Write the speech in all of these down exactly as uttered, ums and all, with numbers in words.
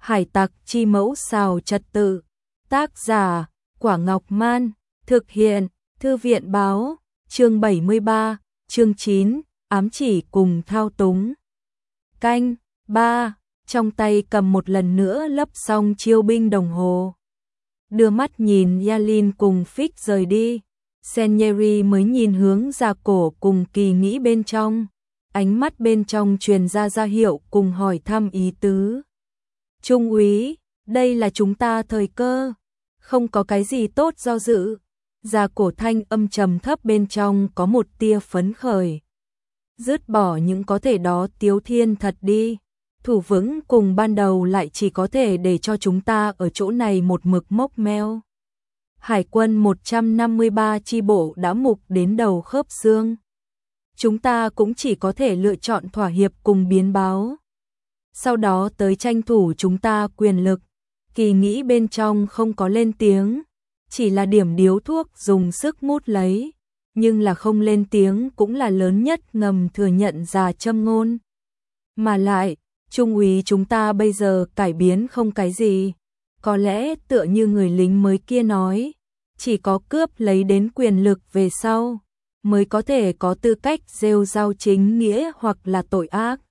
Hải tặc chi mẫu xào trật tự. Tác giả, Quả Ngọc Man. Thực hiện, Thư viện báo. Chương bảy mươi ba, chương chín, ám chỉ cùng thao túng. Canh, ba, trong tay cầm một lần nữa lấp xong chiêu binh đồng hồ. Đưa mắt nhìn Yalin cùng Fix rời đi. Sanyeri mới nhìn hướng ra cổ cùng Kỳ Nghĩ bên trong. Ánh mắt bên trong truyền ra ra hiệu cùng hỏi thăm ý tứ. Trung úy, đây là chúng ta thời cơ. Không có cái gì tốt do dự. Ra cổ thanh âm trầm thấp bên trong có một tia phấn khởi. Dứt bỏ những có thể đó Tiếu Thiên thật đi. Thủ vững cùng ban đầu lại chỉ có thể để cho chúng ta ở chỗ này một mực mốc meo. Hải quân một trăm năm mươi ba chi bộ đã mục đến đầu khớp xương. Chúng ta cũng chỉ có thể lựa chọn thỏa hiệp cùng biến báo. Sau đó tới tranh thủ chúng ta quyền lực. Kỳ Nghĩ bên trong không có lên tiếng, chỉ là điểm điếu thuốc dùng sức mút lấy, nhưng là không lên tiếng cũng là lớn nhất ngầm thừa nhận ra châm ngôn. Mà lại, trung úy chúng ta bây giờ cải biến không cái gì, có lẽ tựa như người lính mới kia nói, chỉ có cướp lấy đến quyền lực về sau, mới có thể có tư cách rêu rao chính nghĩa hoặc là tội ác.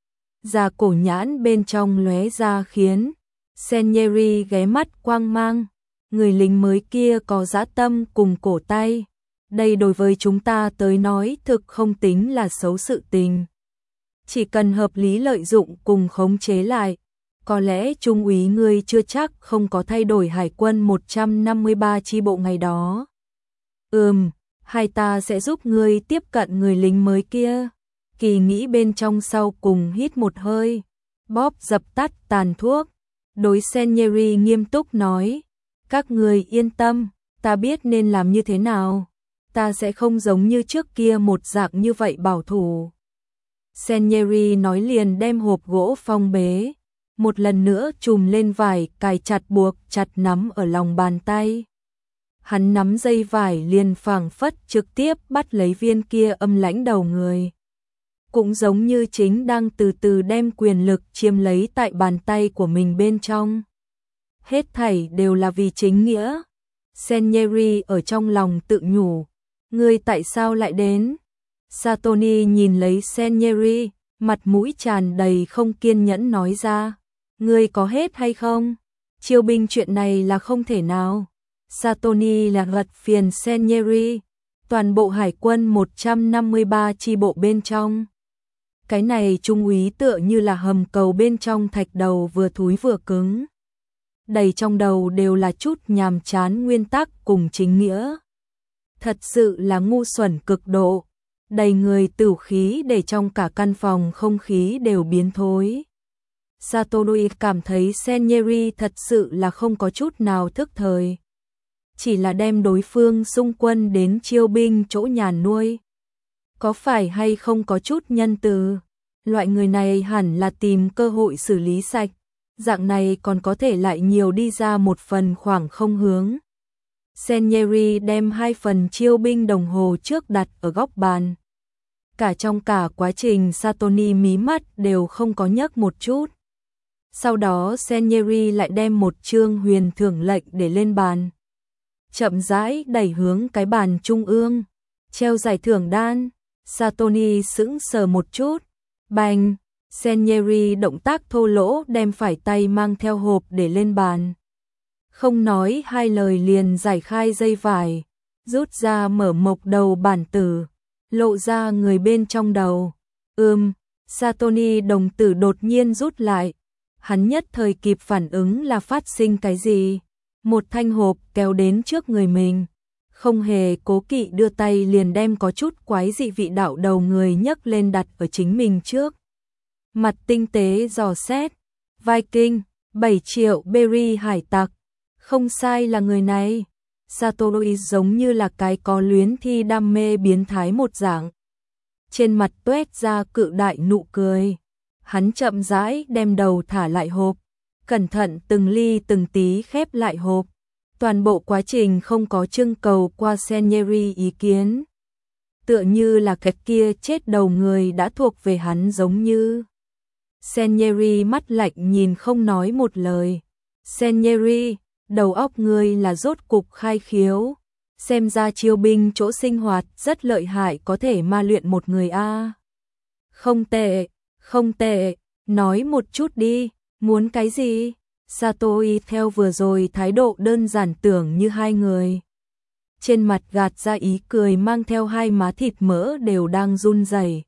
Ra cổ nhãn bên trong lóe ra khiến Sanyeri ghé mắt quang mang, người lính mới kia có dã tâm cùng cổ tay, đây đối với chúng ta tới nói thực không tính là xấu sự tình. Chỉ cần hợp lý lợi dụng cùng khống chế lại, có lẽ trung úy ngươi chưa chắc không có thay đổi hải quân một trăm năm mươi ba chi bộ ngày đó. Ừm, hai ta sẽ giúp ngươi tiếp cận người lính mới kia. Kỳ Nghĩ bên trong sau cùng hít một hơi, bóp dập tắt tàn thuốc. Đối Sanyeri nghiêm túc nói, các người yên tâm, ta biết nên làm như thế nào, ta sẽ không giống như trước kia một dạng như vậy bảo thủ. Sanyeri nói liền đem hộp gỗ phong bế, một lần nữa trùm lên vải cài chặt buộc chặt nắm ở lòng bàn tay. Hắn nắm dây vải liền phảng phất trực tiếp bắt lấy viên kia âm lãnh đầu người. Cũng giống như chính đang từ từ đem quyền lực chiếm lấy tại bàn tay của mình bên trong. Hết thảy đều là vì chính nghĩa. Sanyeri ở trong lòng tự nhủ, ngươi tại sao lại đến? Satoni nhìn lấy Sanyeri, mặt mũi tràn đầy không kiên nhẫn nói ra, ngươi có hết hay không? Chiêu binh chuyện này là không thể nào. Satoni là gật phiền Sanyeri, toàn bộ hải quân một trăm năm mươi ba chi bộ bên trong. Cái này trung úy tựa như là hầm cầu bên trong thạch đầu vừa thúi vừa cứng. Đầy trong đầu đều là chút nhàm chán nguyên tắc cùng chính nghĩa. Thật sự là ngu xuẩn cực độ. Đầy người tửu khí để trong cả căn phòng không khí đều biến thối. Satoru cảm thấy Sanyeri thật sự là không có chút nào thức thời. Chỉ là đem đối phương xung quân đến chiêu binh chỗ nhàn nuôi. Có phải hay không có chút nhân từ, loại người này hẳn là tìm cơ hội xử lý sạch, dạng này còn có thể lại nhiều đi ra một phần khoảng không hướng. Sanyeri đem hai phần chiêu binh đồng hồ trước đặt ở góc bàn. Cả trong cả quá trình Satoni mí mắt đều không có nhấc một chút. Sau đó Sanyeri lại đem một chương huyền thưởng lệnh để lên bàn. Chậm rãi đẩy hướng cái bàn trung ương, treo giải thưởng đan. Satoni sững sờ một chút, bành, Sanyeri động tác thô lỗ đem phải tay mang theo hộp để lên bàn. Không nói hai lời liền giải khai dây vải, rút ra mở mộc đầu bản tử, lộ ra người bên trong đầu. Ừm, Satoni đồng tử đột nhiên rút lại, hắn nhất thời kịp phản ứng là phát sinh cái gì. Một thanh hộp kéo đến trước người mình. Không hề cố kỵ đưa tay liền đem có chút quái dị vị đạo đầu người nhấc lên đặt ở chính mình trước. Mặt tinh tế dò xét, Viking, bảy triệu berry hải tặc, không sai là người này. Satoru giống như là cái có luyến thi đam mê biến thái một dạng. Trên mặt tuét ra cự đại nụ cười. Hắn chậm rãi đem đầu thả lại hộp, cẩn thận từng ly từng tí khép lại hộp. Toàn bộ quá trình không có trưng cầu qua Sanyeri ý kiến. Tựa như là cái kia chết đầu người đã thuộc về hắn giống như. Senieri mắt lạnh nhìn không nói một lời. Senieri, đầu óc ngươi là rốt cục khai khiếu. Xem ra chiêu binh chỗ sinh hoạt rất lợi hại, có thể ma luyện một người a. Không tệ, không tệ, nói một chút đi, muốn cái gì? Satoi theo vừa rồi thái độ đơn giản tưởng như hai người. Trên mặt gạt ra ý cười mang theo hai má thịt mỡ đều đang run rẩy.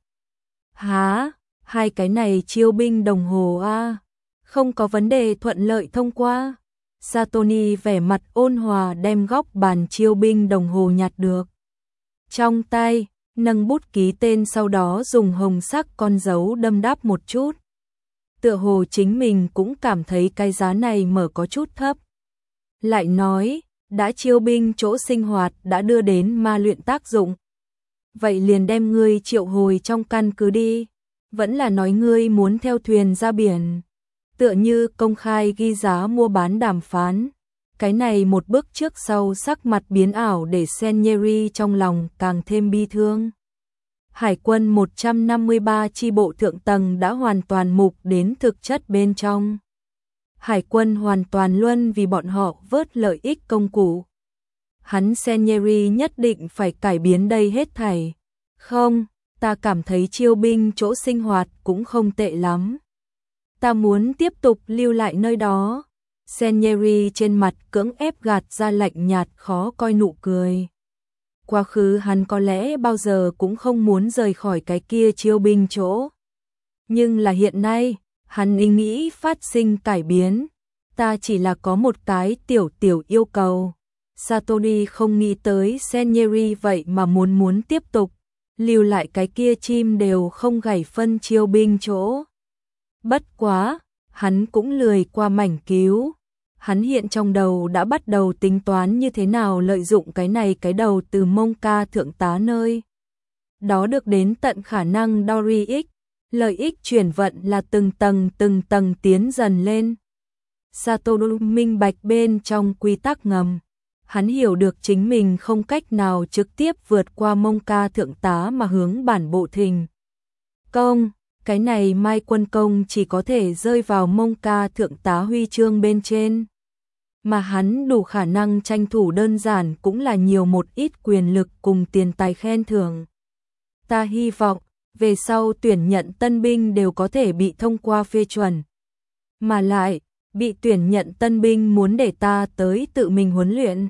Hả? Hai cái này chiêu binh đồng hồ a, không có vấn đề, thuận lợi thông qua. Satoni vẻ mặt ôn hòa đem góc bàn chiêu binh đồng hồ nhặt được trong tay, nâng bút ký tên, sau đó dùng hồng sắc con dấu đâm đáp một chút. Tựa hồ chính mình cũng cảm thấy cái giá này mở có chút thấp. Lại nói, đã chiêu binh chỗ sinh hoạt đã đưa đến ma luyện tác dụng. Vậy liền đem ngươi triệu hồi trong căn cứ đi. Vẫn là nói ngươi muốn theo thuyền ra biển. Tựa như công khai ghi giá mua bán đàm phán. Cái này một bước trước sau sắc mặt biến ảo để Senieri trong lòng càng thêm bi thương. Hải quân một trăm năm mươi ba chi bộ thượng tầng đã hoàn toàn mục đến thực chất bên trong. Hải quân hoàn toàn luân vì bọn họ vớt lợi ích công cụ. Hắn Senieri nhất định phải cải biến đây hết thảy. Không, ta cảm thấy chiêu binh chỗ sinh hoạt cũng không tệ lắm. Ta muốn tiếp tục lưu lại nơi đó. Senieri trên mặt cưỡng ép gạt ra lạnh nhạt khó coi nụ cười. Quá khứ hắn có lẽ bao giờ cũng không muốn rời khỏi cái kia chiêu binh chỗ. Nhưng là hiện nay, hắn ý nghĩ phát sinh cải biến. Ta chỉ là có một cái tiểu tiểu yêu cầu. Satori không nghĩ tới Senieri vậy mà muốn muốn tiếp tục. Lưu lại cái kia chim đều không gảy phân chiêu binh chỗ. Bất quá, hắn cũng lười qua mảnh cứu. Hắn hiện trong đầu đã bắt đầu tính toán như thế nào lợi dụng cái này cái đầu từ Mông Ca thượng tá nơi. Đó được đến tận khả năng Dory X, lợi ích chuyển vận là từng tầng từng tầng tiến dần lên. Satoru minh bạch bên trong quy tắc ngầm. Hắn hiểu được chính mình không cách nào trực tiếp vượt qua Mông Ca thượng tá mà hướng bản bộ thình. Công, cái này Mai Quân Công chỉ có thể rơi vào Mông Ca thượng tá huy chương bên trên. Mà hắn đủ khả năng tranh thủ đơn giản cũng là nhiều một ít quyền lực cùng tiền tài khen thưởng. Ta hy vọng, về sau tuyển nhận tân binh đều có thể bị thông qua phê chuẩn. Mà lại, bị tuyển nhận tân binh muốn để ta tới tự mình huấn luyện.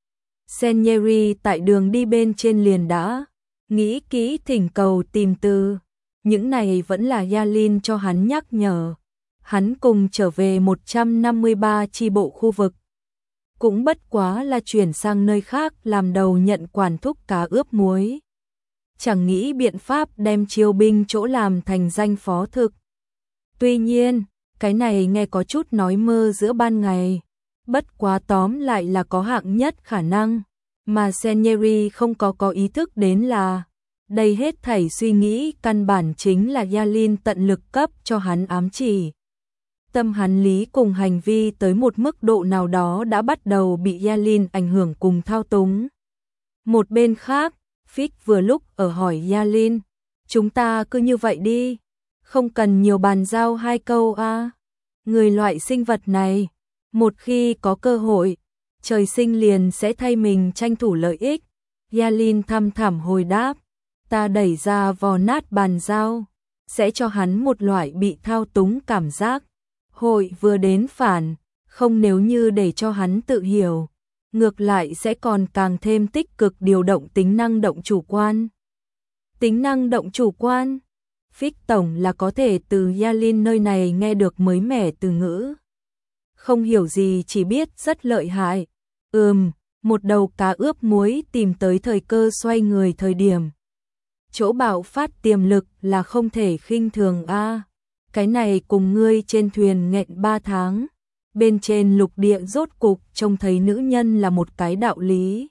Senieri tại đường đi bên trên liền đã nghĩ kỹ thỉnh cầu tìm từ. Những này vẫn là Yalin cho hắn nhắc nhở. Hắn cùng trở về một trăm năm mươi ba chi bộ khu vực. Cũng bất quá là chuyển sang nơi khác làm đầu nhận quản thúc cá ướp muối. Chẳng nghĩ biện pháp đem chiêu binh chỗ làm thành danh phó thực. Tuy nhiên, cái này nghe có chút nói mơ giữa ban ngày. Bất quá tóm lại là có hạng nhất khả năng. Mà Senieri không có có ý thức đến là đây hết thảy suy nghĩ căn bản chính là Yalin tận lực cấp cho hắn ám chỉ. Tâm hắn lý cùng hành vi tới một mức độ nào đó đã bắt đầu bị Yalin ảnh hưởng cùng thao túng. Một bên khác, Fix vừa lúc ở hỏi Yalin, chúng ta cứ như vậy đi, không cần nhiều bàn giao hai câu a. À. Người loại sinh vật này, một khi có cơ hội, trời sinh liền sẽ thay mình tranh thủ lợi ích. Yalin thăm thẳm hồi đáp, ta đẩy ra vò nát bàn giao, sẽ cho hắn một loại bị thao túng cảm giác. Hội vừa đến phản, không nếu như để cho hắn tự hiểu, ngược lại sẽ còn càng thêm tích cực điều động tính năng động chủ quan. Tính năng động chủ quan, Fix tổng là có thể từ Yalin nơi này nghe được mới mẻ từ ngữ. Không hiểu gì chỉ biết rất lợi hại. Ừm, một đầu cá ướp muối tìm tới thời cơ xoay người thời điểm. Chỗ bạo phát tiềm lực là không thể khinh thường a. À. Cái này cùng ngươi trên thuyền nghẹn ba tháng, bên trên lục địa rốt cục trông thấy nữ nhân là một cái đạo lý.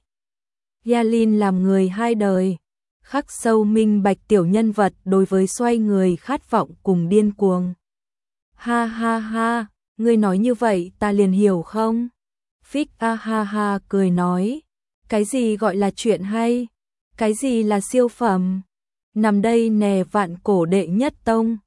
Yalin làm người hai đời, khắc sâu minh bạch tiểu nhân vật đối với xoay người khát vọng cùng điên cuồng. Ha ha ha, ngươi nói như vậy ta liền hiểu không? Fix a ha ha cười nói, cái gì gọi là chuyện hay, cái gì là siêu phẩm, nằm đây nè vạn cổ đệ nhất tông.